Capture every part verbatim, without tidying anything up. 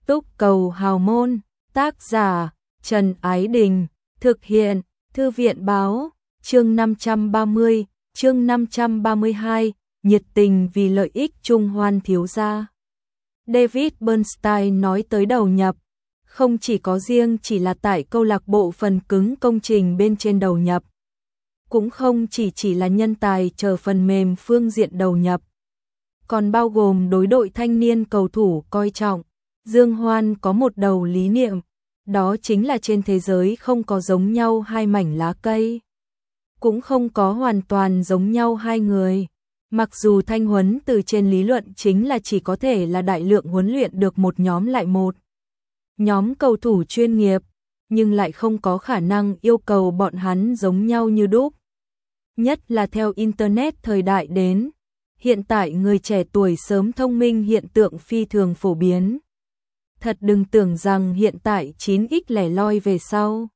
Túc Cầu Hào Môn, tác giả Trần Ái Đình, thực hiện Thư viện Báo, chương năm trăm ba mươi, chương năm trăm ba mươi hai, nhiệt tình vì lợi ích chung Hoan thiếu gia. David Bernstein nói tới đầu nhập, không chỉ có riêng chỉ là tại câu lạc bộ phần cứng công trình bên trên đầu nhập, cũng không chỉ chỉ là nhân tài chờ phần mềm phương diện đầu nhập, còn bao gồm đối đội thanh niên cầu thủ coi trọng. Dương Hoan có một đầu lý niệm, đó chính là trên thế giới không có giống nhau hai mảnh lá cây, cũng không có hoàn toàn giống nhau hai người. Mặc dù thanh huấn từ trên lý luận chính là chỉ có thể là đại lượng huấn luyện được một nhóm lại một nhóm cầu thủ chuyên nghiệp, nhưng lại không có khả năng yêu cầu bọn hắn giống nhau như đúc. Nhất là theo Internet thời đại đến, hiện tại người trẻ tuổi sớm thông minh hiện tượng phi thường phổ biến. Thật đừng tưởng rằng hiện tại chín x lẻ loi về sau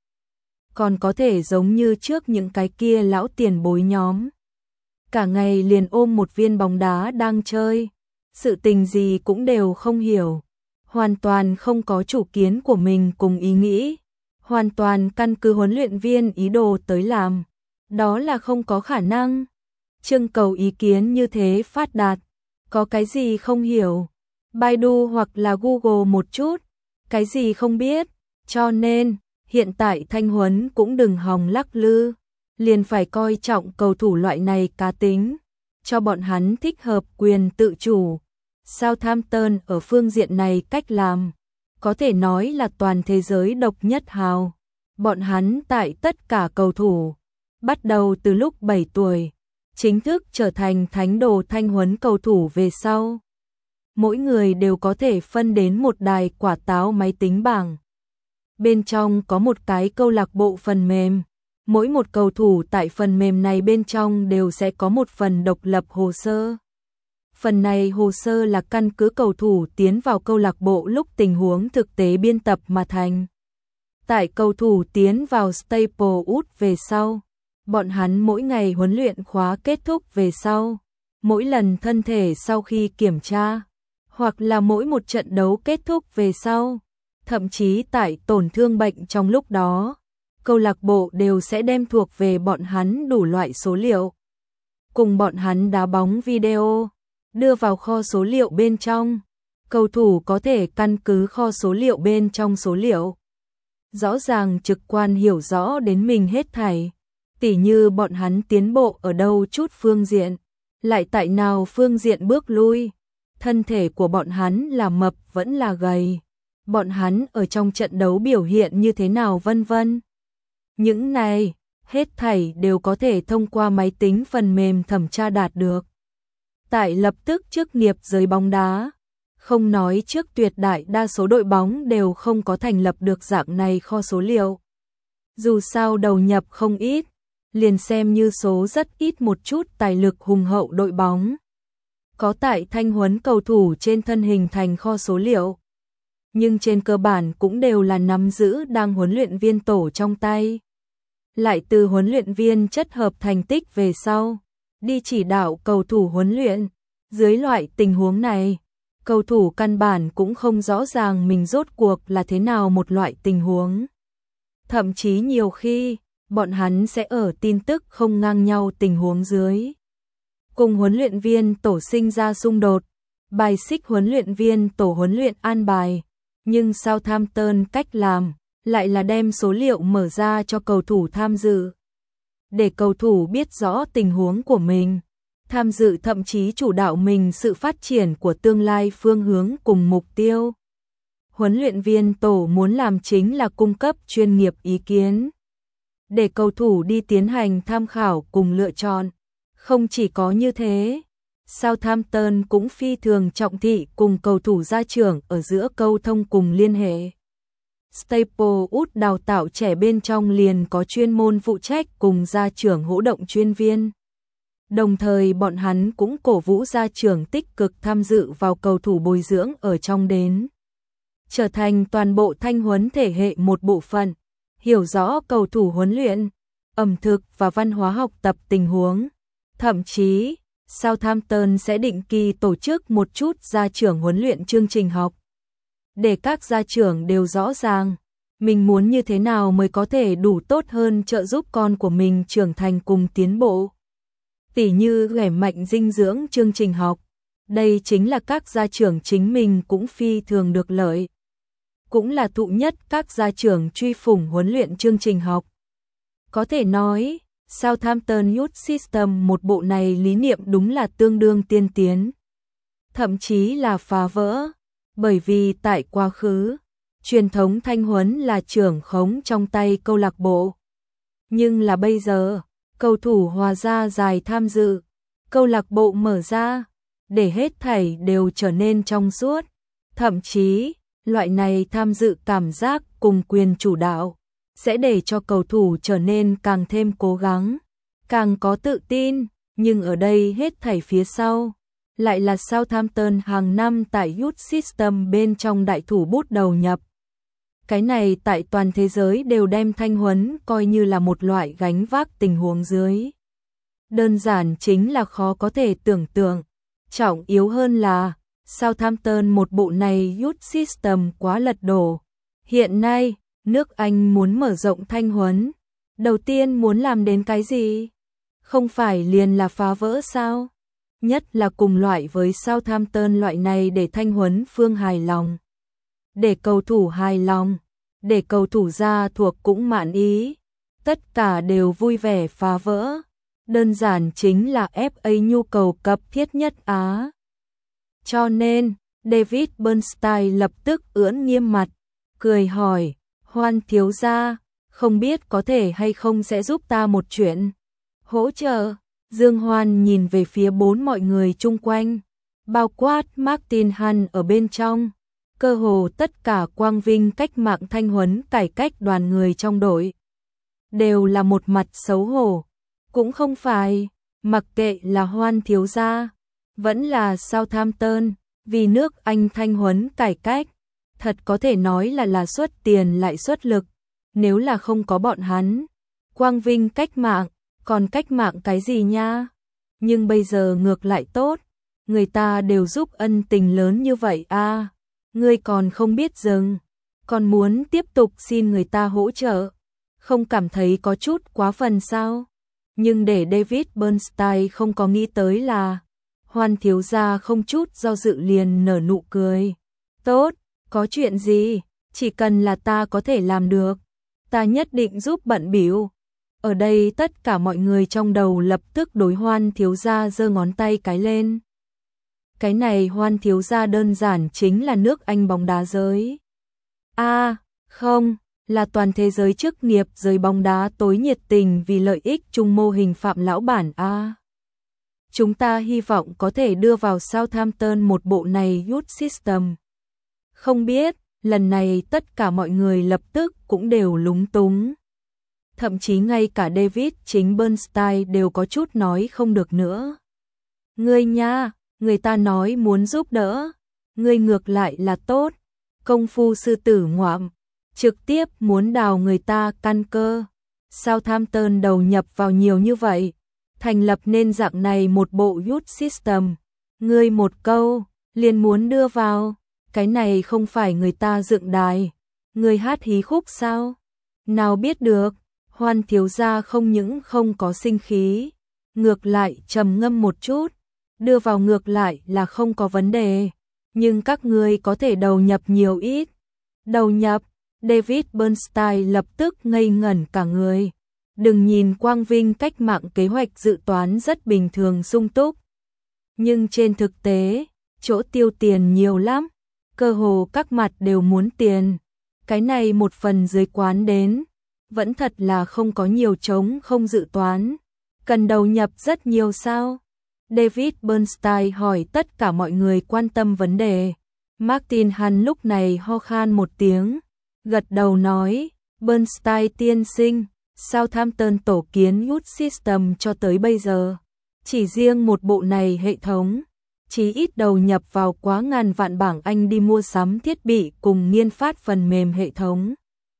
còn có thể giống như trước những cái kia lão tiền bối nhóm. Cả ngày liền ôm một viên bóng đá đang chơi, sự tình gì cũng đều không hiểu, hoàn toàn không có chủ kiến của mình cùng ý nghĩ, hoàn toàn căn cứ huấn luyện viên ý đồ tới làm, đó là không có khả năng. Trưng cầu ý kiến như thế phát đạt, có cái gì không hiểu, Baidu hoặc là Google một chút, cái gì không biết, cho nên hiện tại thanh huấn cũng đừng hòng lắc lư, liền phải coi trọng cầu thủ loại này cá tính, cho bọn hắn thích hợp quyền tự chủ. Southampton ở phương diện này cách làm, có thể nói là toàn thế giới độc nhất hào. Bọn hắn tại tất cả cầu thủ, bắt đầu từ lúc bảy tuổi, chính thức trở thành thánh đồ thanh huấn cầu thủ về sau. Mỗi người đều có thể phân đến một đài quả táo máy tính bảng. Bên trong có một cái câu lạc bộ phần mềm. Mỗi một cầu thủ tại phần mềm này bên trong đều sẽ có một phần độc lập hồ sơ. Phần này hồ sơ là căn cứ cầu thủ tiến vào câu lạc bộ lúc tình huống thực tế biên tập mà thành. Tại cầu thủ tiến vào Staplewood về sau, bọn hắn mỗi ngày huấn luyện khóa kết thúc về sau, mỗi lần thân thể sau khi kiểm tra, hoặc là mỗi một trận đấu kết thúc về sau, thậm chí tại tổn thương bệnh trong lúc đó, câu lạc bộ đều sẽ đem thuộc về bọn hắn đủ loại số liệu, cùng bọn hắn đá bóng video, đưa vào kho số liệu bên trong. Cầu thủ có thể căn cứ kho số liệu bên trong số liệu, rõ ràng trực quan hiểu rõ đến mình hết thảy, tỉ như bọn hắn tiến bộ ở đâu chút phương diện, lại tại nào phương diện bước lui, thân thể của bọn hắn là mập vẫn là gầy, bọn hắn ở trong trận đấu biểu hiện như thế nào vân vân. Những này, hết thảy đều có thể thông qua máy tính phần mềm thẩm tra đạt được. Tại lập tức chức nghiệp giới bóng đá, không nói trước tuyệt đại đa số đội bóng đều không có thành lập được dạng này kho số liệu. Dù sao đầu nhập không ít, liền xem như số rất ít một chút tài lực hùng hậu đội bóng, có tại thanh huấn cầu thủ trên thân hình thành kho số liệu. Nhưng trên cơ bản cũng đều là nắm giữ đang huấn luyện viên tổ trong tay. Lại từ huấn luyện viên chất hợp thành tích về sau, đi chỉ đạo cầu thủ huấn luyện. Dưới loại tình huống này, cầu thủ căn bản cũng không rõ ràng mình rốt cuộc là thế nào một loại tình huống. Thậm chí nhiều khi, bọn hắn sẽ ở tin tức không ngang nhau tình huống dưới, cùng huấn luyện viên tổ sinh ra xung đột, bài xích huấn luyện viên tổ huấn luyện an bài. Nhưng Southampton cách làm lại là đem số liệu mở ra cho cầu thủ tham dự, để cầu thủ biết rõ tình huống của mình, tham dự thậm chí chủ đạo mình sự phát triển của tương lai phương hướng cùng mục tiêu. Huấn luyện viên tổ muốn làm chính là cung cấp chuyên nghiệp ý kiến, để cầu thủ đi tiến hành tham khảo cùng lựa chọn. Không chỉ có như thế, Southampton cũng phi thường trọng thị cùng cầu thủ gia trưởng ở giữa câu thông cùng liên hệ. Staplewood đào tạo trẻ bên trong liền có chuyên môn phụ trách cùng gia trưởng hỗ động chuyên viên. Đồng thời bọn hắn cũng cổ vũ gia trưởng tích cực tham dự vào cầu thủ bồi dưỡng ở trong đến, trở thành toàn bộ thanh huấn thể hệ một bộ phận, hiểu rõ cầu thủ huấn luyện, ẩm thực và văn hóa học tập tình huống. Thậm chí, Southampton sẽ định kỳ tổ chức một chút gia trưởng huấn luyện chương trình học, để các gia trưởng đều rõ ràng, mình muốn như thế nào mới có thể đủ tốt hơn trợ giúp con của mình trưởng thành cùng tiến bộ. Tỉ như ghẻ mạnh dinh dưỡng chương trình học, đây chính là các gia trưởng chính mình cũng phi thường được lợi. Cũng là thụ nhất các gia trưởng truy phủng huấn luyện chương trình học. Có thể nói, Southampton Youth System một bộ này lý niệm đúng là tương đương tiên tiến. Thậm chí là phá vỡ, bởi vì tại quá khứ, truyền thống thanh huấn là trưởng khống trong tay câu lạc bộ. Nhưng là bây giờ, cầu thủ hòa ra giải tham dự, câu lạc bộ mở ra, để hết thảy đều trở nên trong suốt. Thậm chí, loại này tham dự cảm giác cùng quyền chủ đạo, sẽ để cho cầu thủ trở nên càng thêm cố gắng, càng có tự tin, nhưng ở đây hết thảy phía sau, lại là Southampton hàng năm tại Youth System bên trong đại thủ bút đầu nhập. Cái này tại toàn thế giới đều đem thanh huấn coi như là một loại gánh vác tình huống dưới. Đơn giản chính là khó có thể tưởng tượng. Trọng yếu hơn là, Southampton một bộ này Youth System quá lật đổ. Hiện nay, nước Anh muốn mở rộng thanh huấn. Đầu tiên muốn làm đến cái gì? Không phải liền là phá vỡ sao? Nhất là cùng loại với Southampton loại này để thanh huấn phương hài lòng. Để cầu thủ hài lòng, để cầu thủ ra thuộc cũng mãn ý. Tất cả đều vui vẻ phá vỡ. Đơn giản chính là ép a nhu cầu cấp thiết nhất Á. Cho nên, David Bernstein lập tức ưỡn nghiêm mặt, cười hỏi, Hoan thiếu gia, không biết có thể hay không sẽ giúp ta một chuyện. Hỗ trợ, Dương Hoan nhìn về phía bốn mọi người chung quanh, bao quát Martin Hân ở bên trong, cơ hồ tất cả quang vinh cách mạng thanh huấn cải cách đoàn người trong đội. Đều là một mặt xấu hổ, cũng không phải, mặc kệ là Hoan thiếu gia, vẫn là Southampton, vì nước Anh thanh huấn cải cách, thật có thể nói là là xuất tiền lại xuất lực, nếu là không có bọn hắn. Quang vinh cách mạng, còn cách mạng cái gì nha? Nhưng bây giờ ngược lại tốt, người ta đều giúp ân tình lớn như vậy a, à, ngươi còn không biết dừng, còn muốn tiếp tục xin người ta hỗ trợ, không cảm thấy có chút quá phần sao? Nhưng để David Bernstein không có nghĩ tới là, Hoan thiếu gia không chút do dự liền nở nụ cười. Tốt, có chuyện gì, chỉ cần là ta có thể làm được, ta nhất định giúp bận bịu. Ở đây tất cả mọi người trong đầu lập tức đối Hoan thiếu gia giơ ngón tay cái lên. Cái này Hoan thiếu gia đơn giản chính là nước Anh bóng đá giới. A, à, không, là toàn thế giới chức nghiệp giới bóng đá tối nhiệt tình vì lợi ích chung mô hình Phạm lão bản a. À. Chúng ta hy vọng có thể đưa vào Southampton một bộ này Youth System. Không biết, lần này tất cả mọi người lập tức cũng đều lúng túng. Thậm chí ngay cả David chính Bernstein đều có chút nói không được nữa. Ngươi nha, người ta nói muốn giúp đỡ, ngươi ngược lại là tốt, công phu sư tử ngoạm, trực tiếp muốn đào người ta căn cơ. Southampton đầu nhập vào nhiều như vậy, thành lập nên dạng này một bộ Youth System, ngươi một câu, liền muốn đưa vào, cái này không phải người ta dựng đài, ngươi hát hí khúc sao? Nào biết được. Hoan thiếu gia không những không có sinh khí, ngược lại trầm ngâm một chút, đưa vào ngược lại là không có vấn đề, nhưng các ngươi có thể đầu nhập nhiều ít. Đầu nhập, David Bernstein lập tức ngây ngẩn cả người. Đừng nhìn quang vinh cách mạng kế hoạch dự toán rất bình thường sung túc, nhưng trên thực tế, chỗ tiêu tiền nhiều lắm, cơ hồ các mặt đều muốn tiền. Cái này một phần dưới quán đến, vẫn thật là không có nhiều trống không dự toán, cần đầu nhập rất nhiều sao? David Bernstein hỏi tất cả mọi người quan tâm vấn đề. Martin Hân lúc này ho khan một tiếng, gật đầu nói, Bernstein tiên sinh, Southampton tổ kiến Youth System cho tới bây giờ, chỉ riêng một bộ này hệ thống, chí ít đầu nhập vào quá ngàn vạn bảng Anh đi mua sắm thiết bị cùng nghiên phát phần mềm hệ thống.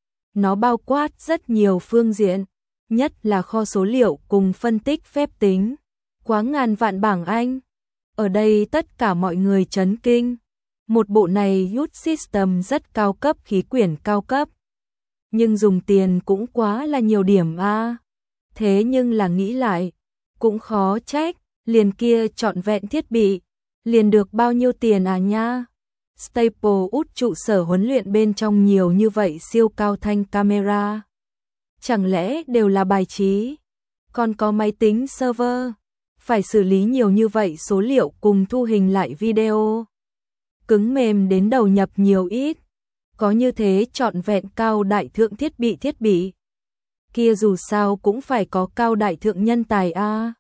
Nó bao quát rất nhiều phương diện, nhất là kho số liệu cùng phân tích phép tính. Quá ngàn vạn bảng Anh. Ở đây tất cả mọi người chấn kinh. Một bộ này youth system rất cao cấp, khí quyển cao cấp. Nhưng dùng tiền cũng quá là nhiều điểm a. Thế nhưng là nghĩ lại, cũng khó trách, liền kia trọn vẹn thiết bị, liền được bao nhiêu tiền à nha. Staple út trụ sở huấn luyện bên trong nhiều như vậy siêu cao thanh camera. Chẳng lẽ đều là bài trí? Còn có máy tính server, phải xử lý nhiều như vậy số liệu cùng thu hình lại video. Cứng mềm đến đầu nhập nhiều ít. Có như thế trọn vẹn cao đại thượng thiết bị thiết bị. Kia dù sao cũng phải có cao đại thượng nhân tài a.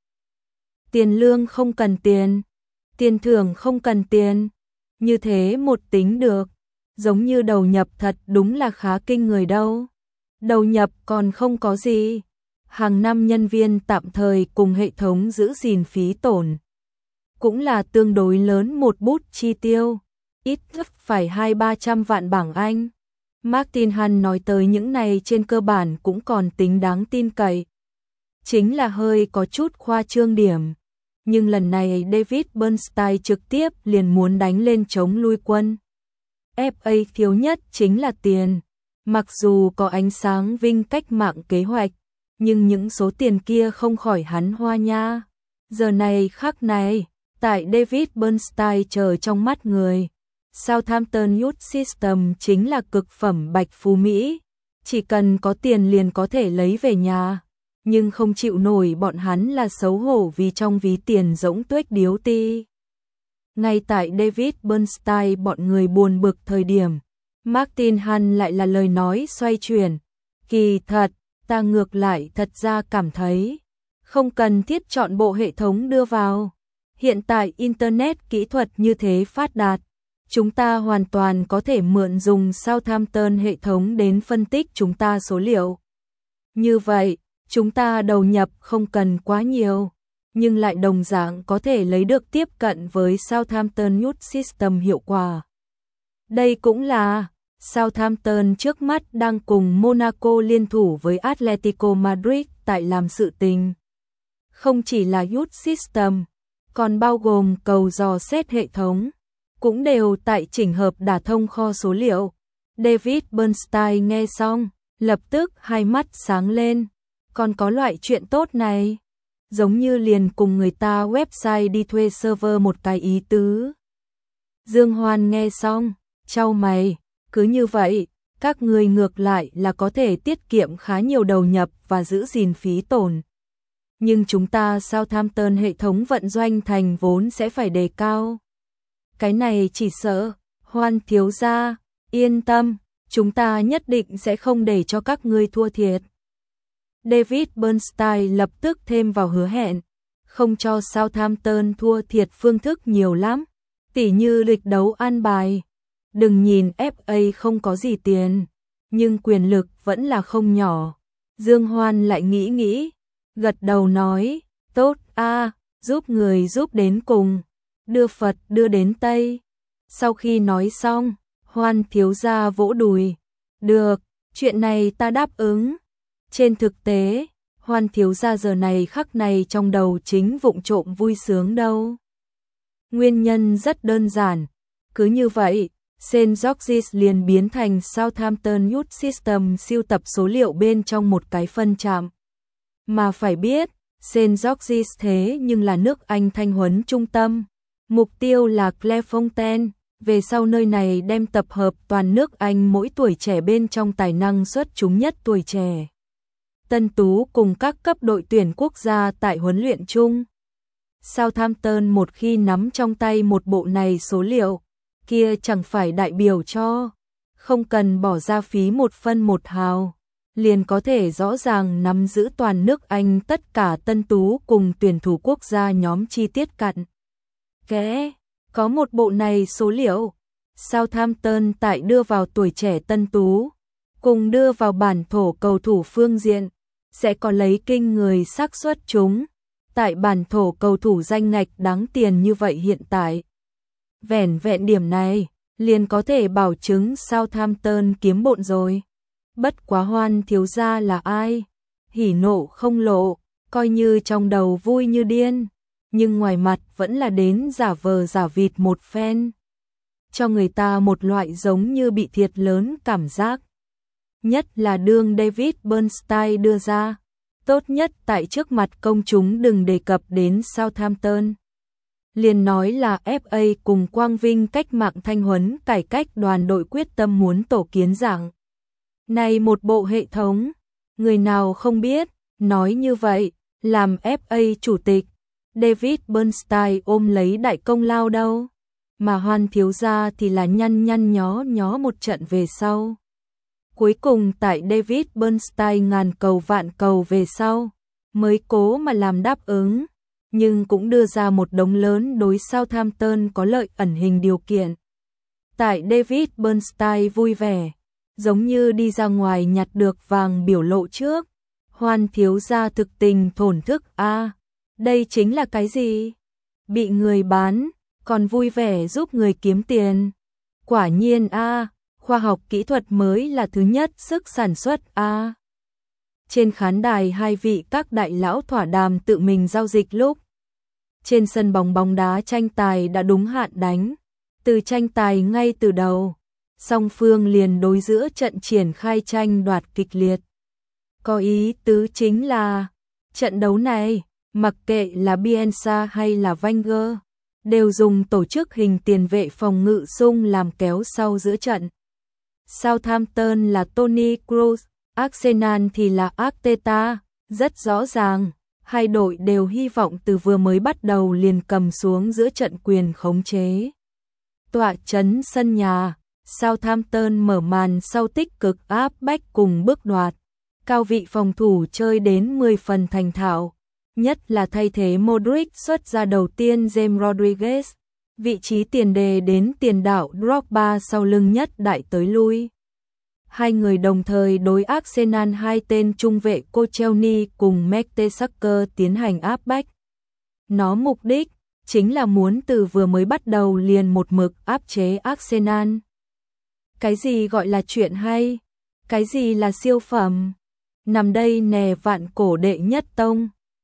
Tiền lương không cần tiền, tiền thưởng không cần tiền. Như thế một tính được, giống như đầu nhập thật đúng là khá kinh người đâu. Đầu nhập còn không có gì. Hàng năm nhân viên tạm thời cùng hệ thống giữ gìn phí tổn. Cũng là tương đối lớn một bút chi tiêu. Ít nhất phải hai ba trăm vạn bảng Anh. Martin Hahn nói tới những này trên cơ bản cũng còn tính đáng tin cậy. Chính là hơi có chút khoa trương điểm. Nhưng lần này David Bernstein trực tiếp liền muốn đánh lên chống lui quân. ép a thiếu nhất chính là tiền. Mặc dù có ánh sáng vinh cách mạng kế hoạch, nhưng những số tiền kia không khỏi hắn hoa nha. Giờ này khắc này, tại David Bernstein chờ trong mắt người. Southampton Youth System chính là cực phẩm bạch phú Mỹ. Chỉ cần có tiền liền có thể lấy về nhà. Nhưng không chịu nổi bọn hắn là xấu hổ vì trong ví tiền rỗng tuếch điếu ti. Ngay tại David Bernstein bọn người buồn bực thời điểm, Martin Hahn lại là lời nói xoay chuyển. Kỳ thật, ta ngược lại thật ra cảm thấy, không cần thiết chọn bộ hệ thống đưa vào. Hiện tại Internet kỹ thuật như thế phát đạt, chúng ta hoàn toàn có thể mượn dùng Southampton hệ thống đến phân tích chúng ta số liệu. Như vậy, chúng ta đầu nhập không cần quá nhiều, nhưng lại đồng dạng có thể lấy được tiếp cận với Southampton Youth System hiệu quả. Đây cũng là Southampton trước mắt đang cùng Monaco liên thủ với Atletico Madrid tại làm sự tình. Không chỉ là Youth System, còn bao gồm cầu dò xét hệ thống, cũng đều tại chỉnh hợp đả thông kho số liệu. David Bernstein nghe xong, lập tức hai mắt sáng lên. Còn có loại chuyện tốt này, giống như liền cùng người ta website đi thuê server một cái ý tứ. Dương Hoan nghe xong, chau mày, cứ như vậy, các người ngược lại là có thể tiết kiệm khá nhiều đầu nhập và giữ gìn phí tổn. Nhưng chúng ta Southampton hệ thống vận doanh thành vốn sẽ phải đề cao. Cái này chỉ sợ, Hoan thiếu gia, yên tâm, chúng ta nhất định sẽ không để cho các ngươi thua thiệt. David Bernstein lập tức thêm vào hứa hẹn, không cho Southampton thua thiệt phương thức nhiều lắm, tỉ như lịch đấu an bài. Đừng nhìn ép a không có gì tiền, nhưng quyền lực vẫn là không nhỏ. Dương Hoan lại nghĩ nghĩ, gật đầu nói, tốt a, giúp người giúp đến cùng, đưa Phật đưa đến Tây. Sau khi nói xong, Hoan thiếu gia vỗ đùi, được, chuyện này ta đáp ứng. Trên thực tế, Hoan thiếu gia giờ này khắc này trong đầu chính vụng trộm vui sướng đâu. Nguyên nhân rất đơn giản, cứ như vậy, Saint George's liền biến thành Southampton Youth System siêu tập số liệu bên trong một cái phân trạm. Mà phải biết, Saint George's thế nhưng là nước Anh thanh huấn trung tâm, mục tiêu là Clairefontaine, về sau nơi này đem tập hợp toàn nước Anh mỗi tuổi trẻ bên trong tài năng xuất chúng nhất tuổi trẻ. Tân Tú cùng các cấp đội tuyển quốc gia tại huấn luyện chung. Southampton một khi nắm trong tay một bộ này số liệu, kia chẳng phải đại biểu cho, không cần bỏ ra phí một phân một hào, liền có thể rõ ràng nắm giữ toàn nước Anh tất cả Tân Tú cùng tuyển thủ quốc gia nhóm chi tiết cặn kẽ. Có một bộ này số liệu, Southampton tại đưa vào tuổi trẻ Tân Tú, cùng đưa vào bản thổ cầu thủ phương diện, sẽ có lấy kinh người xác suất chúng. Tại bản thổ cầu thủ danh ngạch đáng tiền như vậy hiện tại. Vẻn vẹn điểm này, liền có thể bảo chứng Southampton kiếm bộn rồi. Bất quá Hoan thiếu gia là ai? Hỉ nộ không lộ, coi như trong đầu vui như điên, nhưng ngoài mặt vẫn là đến giả vờ giả vịt một phen. cho người ta một loại giống như bị thiệt lớn cảm giác. Nhất là đương David Bernstein đưa ra, tốt nhất tại trước mặt công chúng đừng đề cập đến Southampton. Liền nói là ép a cùng quang vinh cách mạng thanh huấn cải cách đoàn đội quyết tâm muốn tổ kiến dạng này một bộ hệ thống. Người nào không biết, nói như vậy, làm ép a chủ tịch, David Bernstein ôm lấy đại công lao đâu, mà Hoan thiếu gia thì là nhăn nhăn nhó nhó một trận về sau. Cuối cùng tại David Bernstein ngàn cầu vạn cầu về sau, mới cố mà làm đáp ứng, nhưng cũng đưa ra một đống lớn đối Southampton có lợi ẩn hình điều kiện. Tại David Bernstein vui vẻ, giống như đi ra ngoài nhặt được vàng biểu lộ trước, Hoan thiếu gia thực tình thổn thức a, à, đây chính là cái gì? Bị người bán, còn vui vẻ giúp người kiếm tiền. Quả nhiên a, à, khoa học kỹ thuật mới là thứ nhất sức sản xuất a. À. Trên khán đài hai vị các đại lão thỏa đàm tự mình giao dịch lúc. Trên sân bóng bóng đá tranh tài đã đúng hạn đánh. Từ tranh tài ngay từ đầu, song phương liền đối giữa trận triển khai tranh đoạt kịch liệt. Có ý tứ chính là, trận đấu này, mặc kệ là Bielsa hay là Wenger, đều dùng tổ chức hình tiền vệ phòng ngự sung làm kéo sau giữa trận. Southampton là Toni Kroos, Arsenal thì là Arteta, rất rõ ràng, hai đội đều hy vọng từ vừa mới bắt đầu liền cầm xuống giữa trận quyền khống chế. Tọa trấn sân nhà, Southampton mở màn sau tích cực áp bách cùng bước đoạt. Cao vị phòng thủ chơi đến mười phần thành thạo, nhất là thay thế Modric xuất ra đầu tiên James Rodriguez, vị trí tiền đề đến tiền đạo Drogba sau lưng nhất đại tới lui. Hai người đồng thời đối Arsenal hai tên trung vệ Koscielny cùng Mertesacker tiến hành áp bách. Nó mục đích chính là muốn từ vừa mới bắt đầu liền một mực áp chế Arsenal. Cái gì gọi là chuyện hay? Cái gì là siêu phẩm? Nằm đây nè vạn cổ đệ nhất tông.